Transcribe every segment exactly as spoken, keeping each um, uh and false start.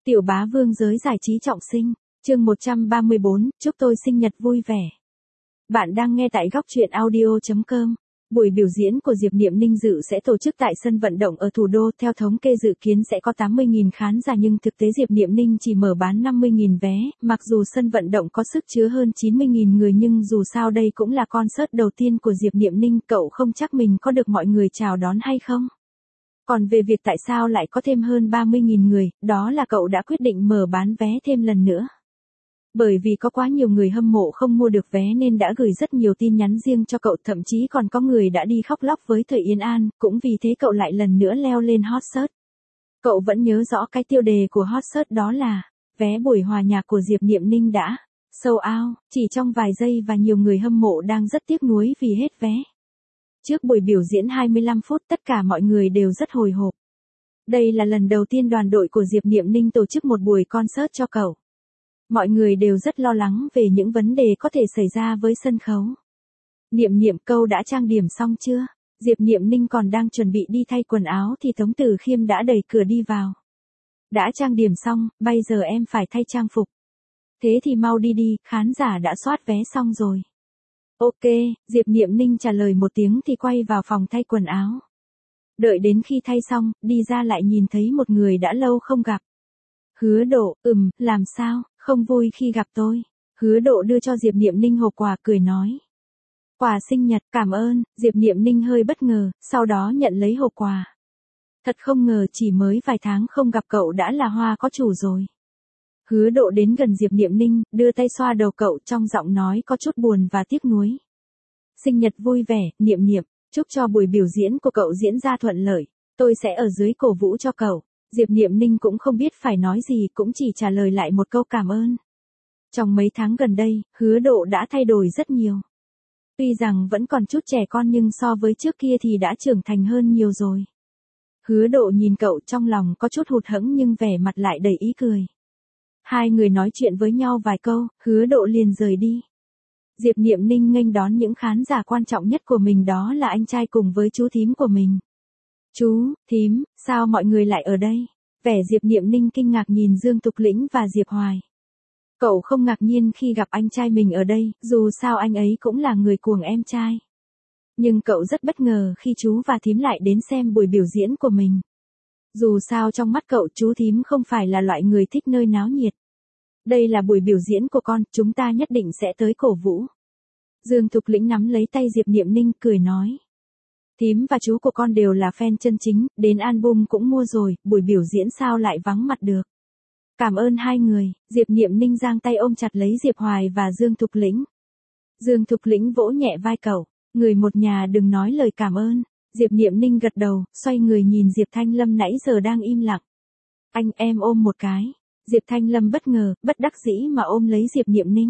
Tiểu bá vương giới giải trí trọng sinh, chương một trăm ba mươi bốn, chúc tôi sinh nhật vui vẻ. Bạn đang nghe tại góc truyện audio chấm com. Buổi biểu diễn của Diệp Niệm Ninh dự sẽ tổ chức tại sân vận động ở thủ đô, theo thống kê dự kiến sẽ có tám mươi nghìn khán giả nhưng thực tế Diệp Niệm Ninh chỉ mở bán năm mươi nghìn vé, mặc dù sân vận động có sức chứa hơn chín mươi nghìn người nhưng dù sao đây cũng là concert đầu tiên của Diệp Niệm Ninh, cậu không chắc mình có được mọi người chào đón hay không. Còn về việc tại sao lại có thêm hơn ba mươi nghìn người, đó là cậu đã quyết định mở bán vé thêm lần nữa. Bởi vì có quá nhiều người hâm mộ không mua được vé nên đã gửi rất nhiều tin nhắn riêng cho cậu, thậm chí còn có người đã đi khóc lóc với Thời Yên An, cũng vì thế cậu lại lần nữa leo lên hot search. Cậu vẫn nhớ rõ cái tiêu đề của hot search đó là, vé buổi hòa nhạc của Diệp Niệm Ninh đã sold out, chỉ trong vài giây và nhiều người hâm mộ đang rất tiếc nuối vì hết vé. Trước buổi biểu diễn hai mươi lăm phút tất cả mọi người đều rất hồi hộp. Đây là lần đầu tiên đoàn đội của Diệp Niệm Ninh tổ chức một buổi concert cho cậu. Mọi người đều rất lo lắng về những vấn đề có thể xảy ra với sân khấu. Niệm Niệm, câu đã trang điểm xong chưa? Diệp Niệm Ninh còn đang chuẩn bị đi thay quần áo thì Tống Tử Khiêm đã đẩy cửa đi vào. Đã trang điểm xong, bây giờ em phải thay trang phục. Thế thì mau đi đi, khán giả đã soát vé xong rồi. Ok, Diệp Niệm Ninh trả lời một tiếng thì quay vào phòng thay quần áo. Đợi đến khi thay xong, đi ra lại nhìn thấy một người đã lâu không gặp. Hứa Độ, ừm, làm sao, không vui khi gặp tôi. Hứa Độ đưa cho Diệp Niệm Ninh hộp quà cười nói. Quà sinh nhật, cảm ơn, Diệp Niệm Ninh hơi bất ngờ, sau đó nhận lấy hộp quà. Thật không ngờ chỉ mới vài tháng không gặp cậu đã là hoa có chủ rồi. Hứa Độ đến gần Diệp Niệm Ninh, đưa tay xoa đầu cậu, trong giọng nói có chút buồn và tiếc nuối. Sinh nhật vui vẻ, Niệm Niệm, chúc cho buổi biểu diễn của cậu diễn ra thuận lợi, tôi sẽ ở dưới cổ vũ cho cậu. Diệp Niệm Ninh cũng không biết phải nói gì, cũng chỉ trả lời lại một câu cảm ơn. Trong mấy tháng gần đây, Hứa Độ đã thay đổi rất nhiều. Tuy rằng vẫn còn chút trẻ con nhưng so với trước kia thì đã trưởng thành hơn nhiều rồi. Hứa Độ nhìn cậu trong lòng có chút hụt hẫng nhưng vẻ mặt lại đầy ý cười. Hai người nói chuyện với nhau vài câu, Hứa Độ liền rời đi. Diệp Niệm Ninh nghênh đón những khán giả quan trọng nhất của mình, đó là anh trai cùng với chú thím của mình. Chú, thím, sao mọi người lại ở đây? Vẻ Diệp Niệm Ninh kinh ngạc nhìn Dương Tục Lĩnh và Diệp Hoài. Cậu không ngạc nhiên khi gặp anh trai mình ở đây, dù sao anh ấy cũng là người cuồng em trai. Nhưng cậu rất bất ngờ khi chú và thím lại đến xem buổi biểu diễn của mình. Dù sao trong mắt cậu chú thím không phải là loại người thích nơi náo nhiệt. Đây là buổi biểu diễn của con, chúng ta nhất định sẽ tới cổ vũ. Dương Thục Lĩnh nắm lấy tay Diệp Niệm Ninh cười nói. Thím và chú của con đều là fan chân chính, đến album cũng mua rồi, buổi biểu diễn sao lại vắng mặt được. Cảm ơn hai người, Diệp Niệm Ninh giang tay ôm chặt lấy Diệp Hoài và Dương Thục Lĩnh. Dương Thục Lĩnh vỗ nhẹ vai cậu, người một nhà đừng nói lời cảm ơn. Diệp Niệm Ninh gật đầu, xoay người nhìn Diệp Thanh Lâm nãy giờ đang im lặng. Anh em ôm một cái. Diệp Thanh Lâm bất ngờ, bất đắc dĩ mà ôm lấy Diệp Niệm Ninh.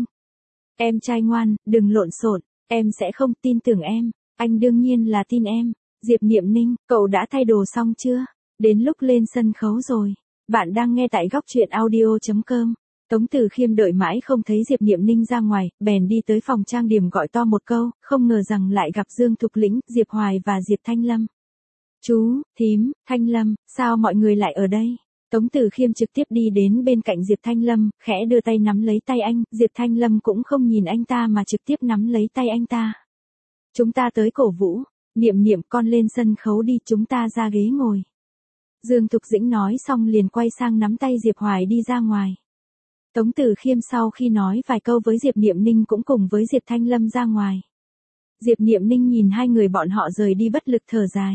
Em trai ngoan, đừng lộn xộn, em sẽ không tin tưởng em. Anh đương nhiên là tin em. Diệp Niệm Ninh, cậu đã thay đồ xong chưa? Đến lúc lên sân khấu rồi. Bạn đang nghe tại góc truyện audio chấm com. Tống Tử Khiêm đợi mãi không thấy Diệp Niệm Ninh ra ngoài, bèn đi tới phòng trang điểm gọi to một câu, không ngờ rằng lại gặp Dương Thục Lĩnh, Diệp Hoài và Diệp Thanh Lâm. Chú, thím, Thanh Lâm, sao mọi người lại ở đây? Tống Tử Khiêm trực tiếp đi đến bên cạnh Diệp Thanh Lâm, khẽ đưa tay nắm lấy tay anh, Diệp Thanh Lâm cũng không nhìn anh ta mà trực tiếp nắm lấy tay anh ta. Chúng ta tới cổ vũ, Niệm Niệm con lên sân khấu đi, chúng ta ra ghế ngồi. Dương Thục Dĩnh nói xong liền quay sang nắm tay Diệp Hoài đi ra ngoài. Tống Tử Khiêm sau khi nói vài câu với Diệp Niệm Ninh cũng cùng với Diệp Thanh Lâm ra ngoài. Diệp Niệm Ninh nhìn hai người bọn họ rời đi bất lực thở dài.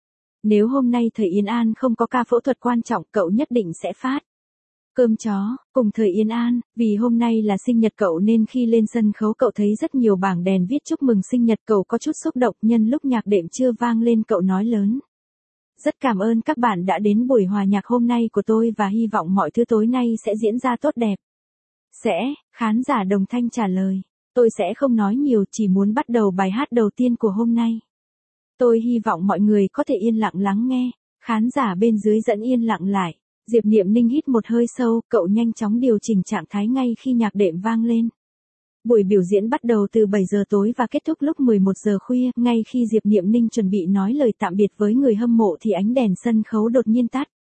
Nếu hôm nay Thời Yên An không có ca phẫu thuật quan trọng cậu nhất định sẽ phát cơm chó cùng Thời Yên An, vì hôm nay là sinh nhật cậu nên khi lên sân khấu cậu thấy rất nhiều bảng đèn viết chúc mừng sinh nhật, cậu có chút xúc động. Nhân lúc nhạc đệm chưa vang lên cậu nói lớn. Rất cảm ơn các bạn đã đến buổi hòa nhạc hôm nay của tôi và hy vọng mọi thứ tối nay sẽ diễn ra tốt đẹp. Sẽ, khán giả đồng thanh trả lời. Tôi sẽ không nói nhiều, chỉ muốn bắt đầu bài hát đầu tiên của hôm nay. Tôi hy vọng mọi người có thể yên lặng lắng nghe. Khán giả bên dưới dẫn yên lặng lại. Diệp Niệm Ninh hít một hơi sâu, cậu nhanh chóng điều chỉnh trạng thái ngay khi nhạc đệm vang lên. Buổi biểu diễn bắt đầu từ bảy giờ tối và kết thúc lúc mười một giờ khuya, ngay khi Diệp Niệm Ninh chuẩn bị nói lời tạm biệt với người hâm mộ thì ánh đèn sân khấu đột nhiên tắt.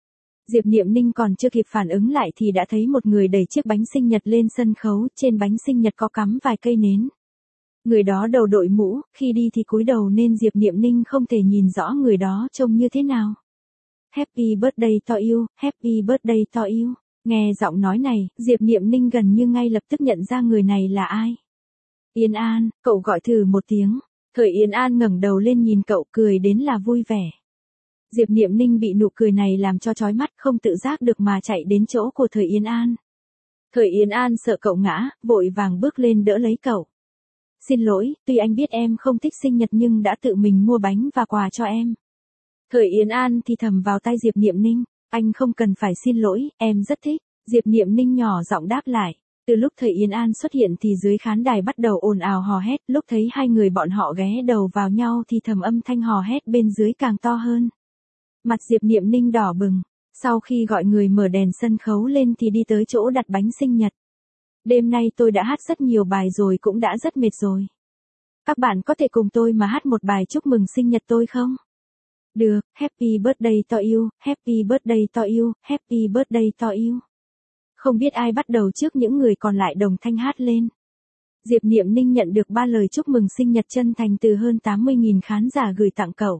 Diệp Niệm Ninh còn chưa kịp phản ứng lại thì đã thấy một người đẩy chiếc bánh sinh nhật lên sân khấu, trên bánh sinh nhật có cắm vài cây nến. Người đó đầu đội mũ, khi đi thì cúi đầu nên Diệp Niệm Ninh không thể nhìn rõ người đó trông như thế nào. Happy birthday to you, happy birthday to you. Nghe giọng nói này, Diệp Niệm Ninh gần như ngay lập tức nhận ra người này là ai. Yên An, cậu gọi thử một tiếng. Thời Yên An ngẩng đầu lên nhìn cậu, cười đến là vui vẻ. Diệp Niệm Ninh bị nụ cười này làm cho chói mắt, không tự giác được mà chạy đến chỗ của Thời Yên An. Thời Yên An sợ cậu ngã, vội vàng bước lên đỡ lấy cậu. Xin lỗi, tuy anh biết em không thích sinh nhật nhưng đã tự mình mua bánh và quà cho em. Thời Yên An thì thầm vào tai Diệp Niệm Ninh, anh không cần phải xin lỗi, em rất thích. Diệp Niệm Ninh nhỏ giọng đáp lại. Từ lúc Thời Yên An xuất hiện thì dưới khán đài bắt đầu ồn ào hò hét, lúc thấy hai người bọn họ ghé đầu vào nhau thì thầm âm thanh hò hét bên dưới càng to hơn. Mặt Diệp Niệm Ninh đỏ bừng, sau khi gọi người mở đèn sân khấu lên thì đi tới chỗ đặt bánh sinh nhật. Đêm nay tôi đã hát rất nhiều bài rồi, cũng đã rất mệt rồi. Các bạn có thể cùng tôi mà hát một bài chúc mừng sinh nhật tôi không? Được, happy birthday to you, happy birthday to you, happy birthday to you. Không biết ai bắt đầu trước, những người còn lại đồng thanh hát lên. Diệp Niệm Ninh nhận được ba lời chúc mừng sinh nhật chân thành từ hơn tám mươi nghìn khán giả gửi tặng cậu.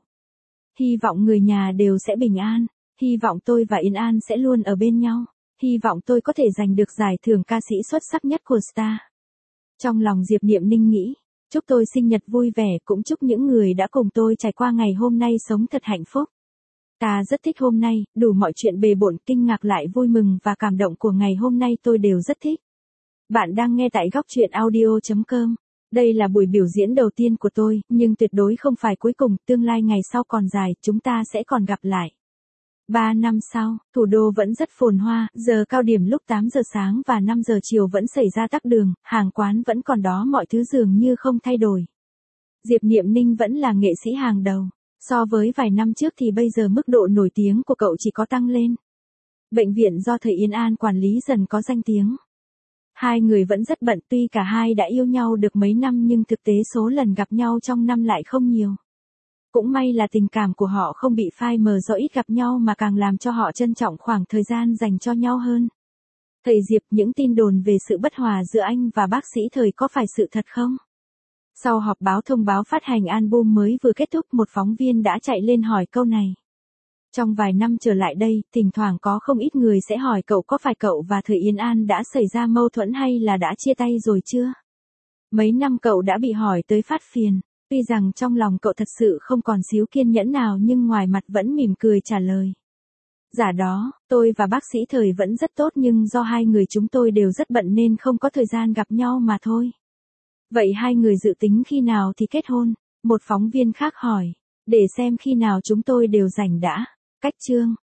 Hy vọng người nhà đều sẽ bình an, hy vọng tôi và Yên An sẽ luôn ở bên nhau, hy vọng tôi có thể giành được giải thưởng ca sĩ xuất sắc nhất của Star. Trong lòng Diệp Niệm Ninh nghĩ, chúc tôi sinh nhật vui vẻ, cũng chúc những người đã cùng tôi trải qua ngày hôm nay sống thật hạnh phúc. Ta rất thích hôm nay, đủ mọi chuyện bề bộn, kinh ngạc lại vui mừng và cảm động của ngày hôm nay tôi đều rất thích. Bạn đang nghe tại góc truyện audio chấm com. Đây là buổi biểu diễn đầu tiên của tôi, nhưng tuyệt đối không phải cuối cùng, tương lai ngày sau còn dài, chúng ta sẽ còn gặp lại. Ba năm sau, thủ đô vẫn rất phồn hoa, giờ cao điểm lúc tám giờ sáng và năm giờ chiều vẫn xảy ra tắc đường, hàng quán vẫn còn đó, mọi thứ dường như không thay đổi. Diệp Niệm Ninh vẫn là nghệ sĩ hàng đầu. So với vài năm trước thì bây giờ mức độ nổi tiếng của cậu chỉ có tăng lên. Bệnh viện do Thời Yên An quản lý dần có danh tiếng. Hai người vẫn rất bận, tuy cả hai đã yêu nhau được mấy năm nhưng thực tế số lần gặp nhau trong năm lại không nhiều. Cũng may là tình cảm của họ không bị phai mờ do ít gặp nhau mà càng làm cho họ trân trọng khoảng thời gian dành cho nhau hơn. Thầy Diệp, những tin đồn về sự bất hòa giữa anh và bác sĩ Thời có phải sự thật không? Sau họp báo thông báo phát hành album mới vừa kết thúc, một phóng viên đã chạy lên hỏi câu này. Trong vài năm trở lại đây, thỉnh thoảng có không ít người sẽ hỏi cậu có phải cậu và Thời Yên An đã xảy ra mâu thuẫn hay là đã chia tay rồi chưa? Mấy năm cậu đã bị hỏi tới phát phiền, tuy rằng trong lòng cậu thật sự không còn xíu kiên nhẫn nào nhưng ngoài mặt vẫn mỉm cười trả lời. Dạ đó, tôi và bác sĩ Thời vẫn rất tốt nhưng do hai người chúng tôi đều rất bận nên không có thời gian gặp nhau mà thôi. Vậy hai người dự tính khi nào thì kết hôn? Một phóng viên khác hỏi. Để xem khi nào chúng tôi đều rảnh đã. Cách chương.